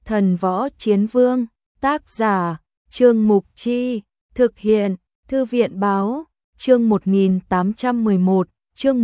Thần Võ Chiến Vương, tác giả, Trương Mục Chi, thực hiện, Thư viện Báo, chương 1811, chương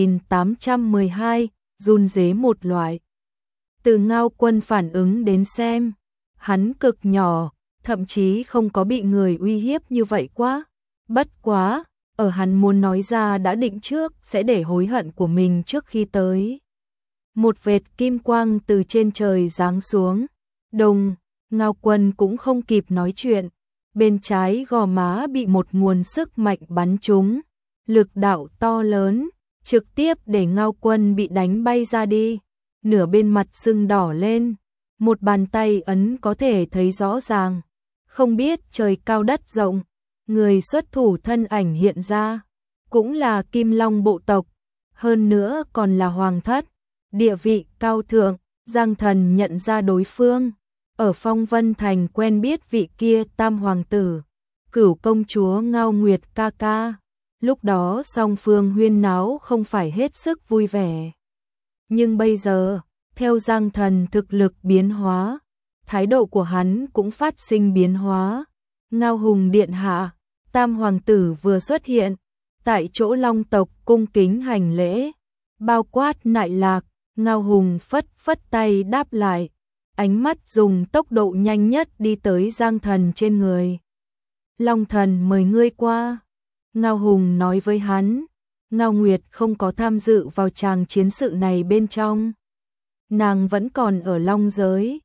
1812, run rế một loại. Từ Ngao Quân phản ứng đến xem, hắn cực nhỏ, thậm chí không có bị người uy hiếp như vậy quá. Bất quá, ở hắn muốn nói ra đã định trước sẽ để hối hận của mình trước khi tới. Một vệt kim quang từ trên trời giáng xuống, đùng, Ngao Quân cũng không kịp nói chuyện, bên trái gò má bị một nguồn sức mạnh bắn trúng, lực đạo to lớn, trực tiếp để Ngao Quân bị đánh bay ra đi, nửa bên mặt sưng đỏ lên, một bàn tay ấn có thể thấy rõ ràng, không biết trời cao đất rộng, người xuất thủ thân ảnh hiện ra, cũng là Kim Long bộ tộc, hơn nữa còn là hoàng thất, địa vị cao thượng. Giang Thần nhận ra đối phương, ở Phong Vân Thành quen biết vị kia tam hoàng tử, Cửu công chúa Ngao Nguyệt ca ca. Lúc đó song phương huyên náo không phải hết sức vui vẻ. Nhưng bây giờ, theo Giang Thần thực lực biến hóa, thái độ của hắn cũng phát sinh biến hóa. Ngao Hùng điện hạ, tam hoàng tử vừa xuất hiện, tại chỗ Long tộc cung kính hành lễ, bao quát Nại Lạc. Ngao Hùng phất phất tay đáp lại, ánh mắt dùng tốc độ nhanh nhất đi tới Giang Thần trên người. Long thần mời ngươi qua. Ngao Hùng nói với hắn, Ngao Nguyệt không có tham dự vào tràng chiến sự này bên trong. Nàng vẫn còn ở Long giới.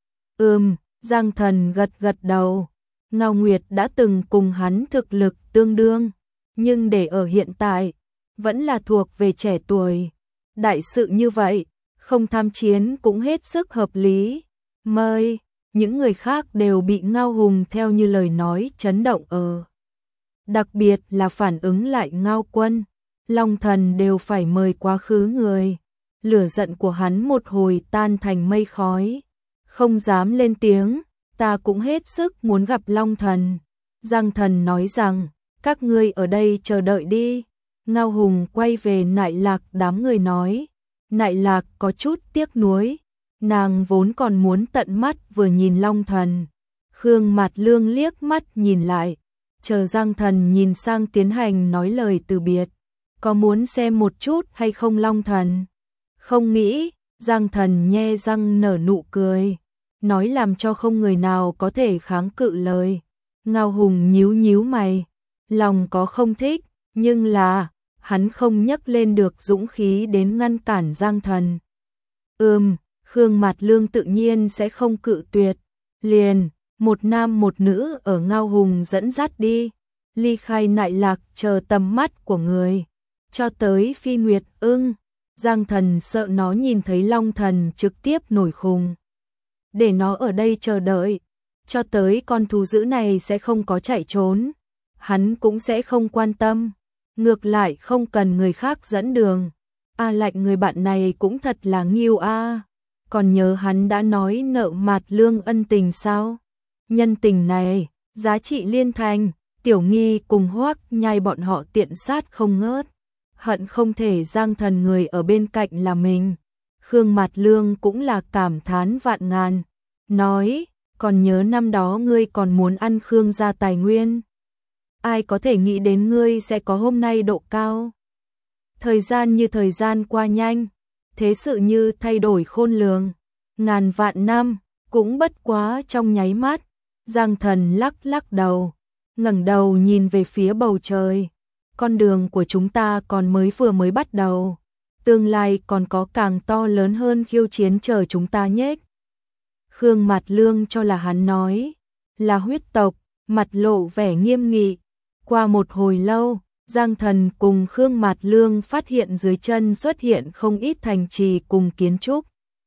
Giang Thần gật gật đầu. Ngao Nguyệt đã từng cùng hắn thực lực tương đương, nhưng để ở hiện tại, vẫn là thuộc về trẻ tuổi. Đại sự như vậy, không tham chiến cũng hết sức hợp lý. Mời, những người khác đều bị Ngao Hùng theo như lời nói chấn động đặc biệt là phản ứng lại Ngao Quân, Long thần đều phải mời quá khứ người. Lửa giận của hắn một hồi tan thành mây khói, không dám lên tiếng, ta cũng hết sức muốn gặp Long thần. Giang Thần nói rằng, các ngươi ở đây chờ đợi đi. Ngao Hùng quay về Nại Lạc đám người nói. Nại Lạc có chút tiếc nuối, nàng vốn còn muốn tận mắt vừa nhìn Long thần. Khương Mạt Lương liếc mắt nhìn lại, chờ Giang Thần nhìn sang tiến hành nói lời từ biệt. Có muốn xem một chút hay không Long thần? Không nghĩ, Giang Thần nhe răng nở nụ cười, nói làm cho không người nào có thể kháng cự lời. Ngao Hùng nhíu nhíu mày, lòng có không thích, nhưng là hắn không nhấc lên được dũng khí đến ngăn cản Giang Thần. Khương Mạt Lương tự nhiên sẽ không cự tuyệt. Liền, một nam một nữ ở Ngao Hùng dẫn dắt đi, ly khai Nại Lạc chờ tầm mắt của người, cho tới Phi Nguyệt Ưng. Giang Thần sợ nó nhìn thấy Long thần trực tiếp nổi khùng. Để nó ở đây chờ đợi, cho tới con thú dữ này sẽ không có chạy trốn, hắn cũng sẽ không quan tâm. Ngược lại không cần người khác dẫn đường. Lạnh người bạn này cũng thật là nghiêu a. Còn nhớ hắn đã nói nợ Mạt Lương ân tình sao? Nhân tình này, giá trị liên thành, Tiểu Nghi cùng Hoắc Nhai bọn họ tiện sát không ngớt. Hận không thể Giang Thần người ở bên cạnh là mình. Khương Mạt Lương cũng là cảm thán vạn ngàn. Nói, còn nhớ năm đó ngươi còn muốn ăn Khương gia tài nguyên. Ai có thể nghĩ đến ngươi sẽ có hôm nay độ cao. Thời gian như thời gian qua nhanh, thế sự như thay đổi khôn lường. Ngàn vạn năm, cũng bất quá trong nháy mắt. Giang Thần lắc lắc đầu, ngẩng đầu nhìn về phía bầu trời. Con đường của chúng ta còn vừa mới bắt đầu. Tương lai còn có càng to lớn hơn khiêu chiến chờ chúng ta nhếch. Khương Mạt Lương cho là hắn nói, là huyết tộc, mặt lộ vẻ nghiêm nghị. Qua một hồi lâu, Giang Thần cùng Khương Mạt Lương phát hiện dưới chân xuất hiện không ít thành trì cùng kiến trúc.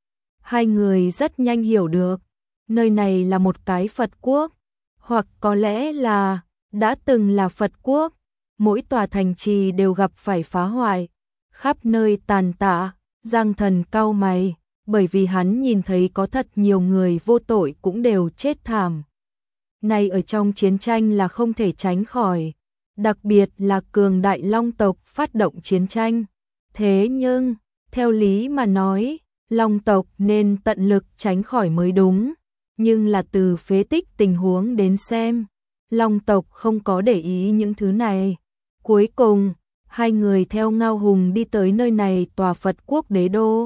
Hai người rất nhanh hiểu được, nơi này là một cái Phật quốc, hoặc có lẽ là đã từng là Phật quốc. Mỗi tòa thành trì đều gặp phải phá hoại, khắp nơi tàn tạ. Giang Thần cau mày, bởi vì hắn nhìn thấy có thật nhiều người vô tội cũng đều chết thảm. Này ở trong chiến tranh là không thể tránh khỏi, đặc biệt là cường đại Long tộc phát động chiến tranh. Thế nhưng, theo lý mà nói, Long tộc nên tận lực tránh khỏi mới đúng. nhưng là từ phế tích tình huống đến xem, Long tộc không có để ý những thứ này. Cuối cùng, hai người theo Ngao Hùng đi tới nơi này tòa Phật quốc đế đô.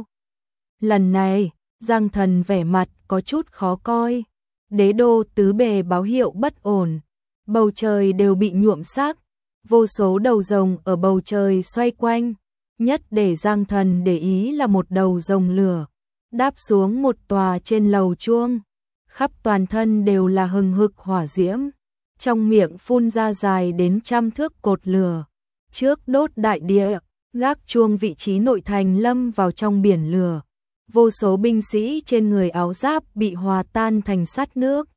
Lần này, Giang Thần vẻ mặt có chút khó coi. Đế đô tứ bề báo hiệu bất ổn, bầu trời đều bị nhuộm sắc, vô số đầu rồng ở bầu trời xoay quanh. Nhất để Giang Thần để ý là một đầu rồng lửa, đáp xuống một tòa trên lầu chuông, khắp toàn thân đều là hừng hực hỏa diễm, trong miệng phun ra dài đến 100 thước cột lửa, trước đốt đại địa, gác chuông vị trí nội thành lâm vào trong biển lửa. Vô số binh sĩ trên người áo giáp bị hòa tan thành sắt nước,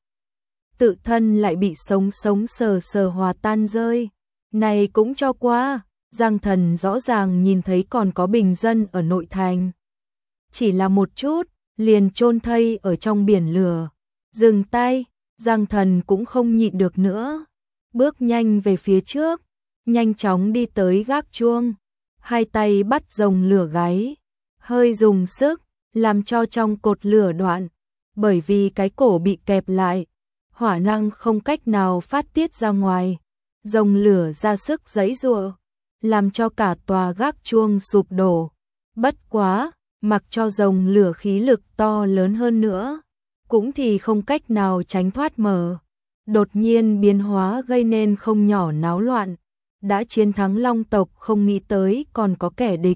tự thân lại bị sống sống sờ sờ hòa tan rơi. Này cũng cho qua, Giang Thần rõ ràng nhìn thấy còn có bình dân ở nội thành. Chỉ là một chút, liền chôn thây ở trong biển lửa. Dừng tay, Giang Thần cũng không nhịn được nữa. Bước nhanh về phía trước, nhanh chóng đi tới gác chuông. Hai tay bắt rồng lửa gáy, hơi dùng sức, làm cho trong cột lửa đoạn. Bởi vì cái cổ bị kẹp lại, hỏa năng không cách nào phát tiết ra ngoài. Rồng lửa ra sức giãy giụa, làm cho cả tòa gác chuông sụp đổ. Bất quá, mặc cho rồng lửa khí lực to lớn hơn nữa, cũng thì không cách nào tránh thoát mở. Đột nhiên biến hóa gây nên không nhỏ náo loạn. Đã chiến thắng Long tộc không nghĩ tới còn có kẻ địch.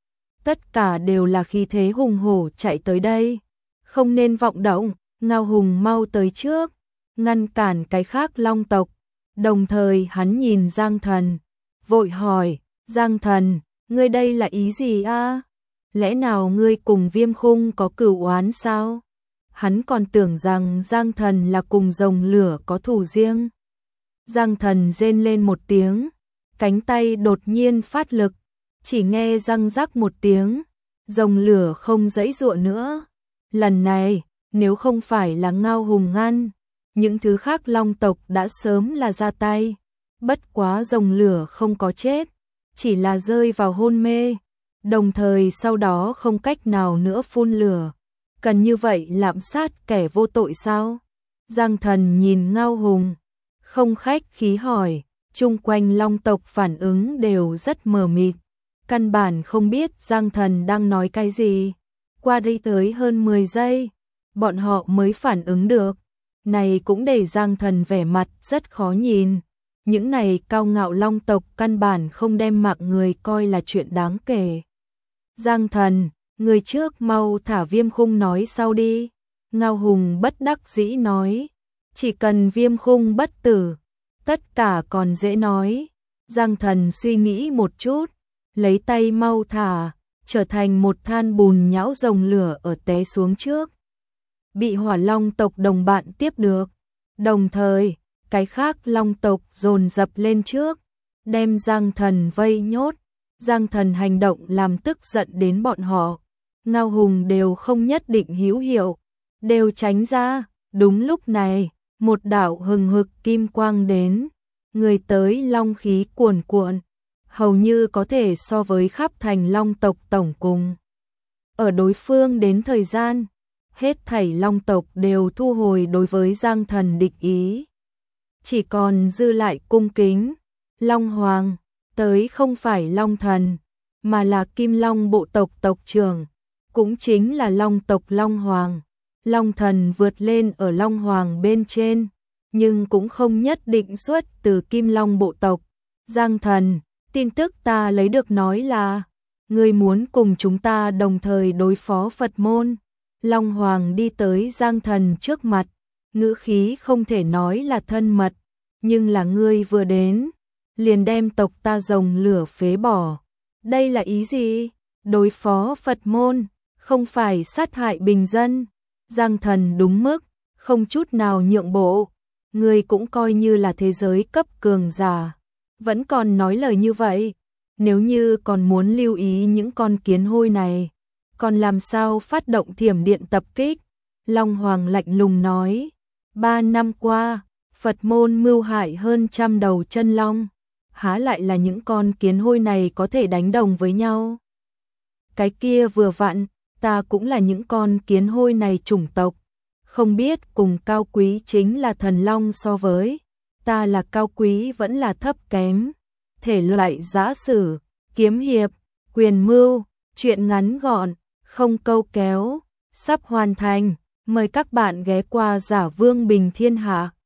Tất cả đều là khí thế hùng hổ chạy tới đây. Không nên vọng động, Ngao Hùng mau tới trước, ngăn cản cái khác Long tộc. Đồng thời hắn nhìn Giang Thần, vội hỏi, Giang Thần, ngươi đây là ý gì a? Lẽ nào ngươi cùng Viêm Khung có cửu oán sao? Hắn còn tưởng rằng Giang Thần là cùng rồng lửa có thù riêng. Giang Thần rên lên một tiếng, cánh tay đột nhiên phát lực, chỉ nghe răng rắc một tiếng, rồng lửa không giãy giụa nữa. Lần này, nếu không phải là Ngao Hùng ngăn, những thứ khác Long tộc đã sớm là ra tay. Bất quá rồng lửa không có chết, chỉ là rơi vào hôn mê, đồng thời sau đó không cách nào nữa phun lửa. Cần như vậy lạm sát kẻ vô tội sao? Giang Thần nhìn Ngao Hùng, không khách khí hỏi. Chung quanh Long tộc phản ứng đều rất mờ mịt, căn bản không biết Giang Thần đang nói cái gì. Qua đi tới hơn 10 giây, bọn họ mới phản ứng được. Này cũng để Giang Thần vẻ mặt rất khó nhìn. Những này cao ngạo Long tộc căn bản không đem mạng người coi là chuyện đáng kể. Giang Thần, người trước mau thả Viêm Khung nói sau đi. Ngao Hùng bất đắc dĩ nói, chỉ cần Viêm Khung bất tử, tất cả còn dễ nói. Giang Thần suy nghĩ một chút, lấy tay mau thả, trở thành một than bùn nhão rồng lửa ở té xuống trước. Bị Hỏa Long tộc đồng bạn tiếp được. Đồng thời, cái khác Long tộc dồn dập lên trước, đem Giang Thần vây nhốt. Giang Thần hành động làm tức giận đến bọn họ. Ngao Hùng đều không nhất định hữu hiệu, đều tránh ra. Đúng lúc này, một đạo hừng hực kim quang đến, người tới long khí cuồn cuộn, hầu như có thể so với khắp thành Long tộc tổng cùng. Ở đối phương đến thời gian, hết thảy Long tộc đều thu hồi đối với Giang Thần địch ý. Chỉ còn dư lại cung kính. Long Hoàng, tới không phải Long Thần, mà là Kim Long bộ tộc tộc trưởng, cũng chính là Long tộc Long Hoàng. Long Thần vượt lên ở Long Hoàng bên trên, nhưng cũng không nhất định xuất từ Kim Long bộ tộc. Giang Thần, tin tức ta lấy được nói là, ngươi muốn cùng chúng ta đồng thời đối phó Phật môn. Long Hoàng đi tới Giang Thần trước mặt, ngữ khí không thể nói là thân mật, nhưng là ngươi vừa đến, liền đem tộc ta rồng lửa phế bỏ. Đây là ý gì? Đối phó Phật môn, không phải sát hại bình dân. Giang Thần đúng mức, không chút nào nhượng bộ. Ngươi cũng coi như là thế giới cấp cường giả, vẫn còn nói lời như vậy. Nếu như còn muốn lưu ý những con kiến hôi này, còn làm sao phát động thiểm điện tập kích? Long Hoàng lạnh lùng nói, 3 năm qua, Phật môn mưu hại hơn 100 đầu chân long, há lại là những con kiến hôi này có thể đánh đồng với nhau. Cái kia vừa vặn, ta cũng là những con kiến hôi này chủng tộc, không biết cùng cao quý chính là thần long so với, ta là cao quý vẫn là thấp kém. Thể loại giã sử, kiếm hiệp, quyền mưu, truyện ngắn gọn, không câu kéo, sắp hoàn thành. Mời các bạn ghé qua Giả Vương Bình Thiên Hạ.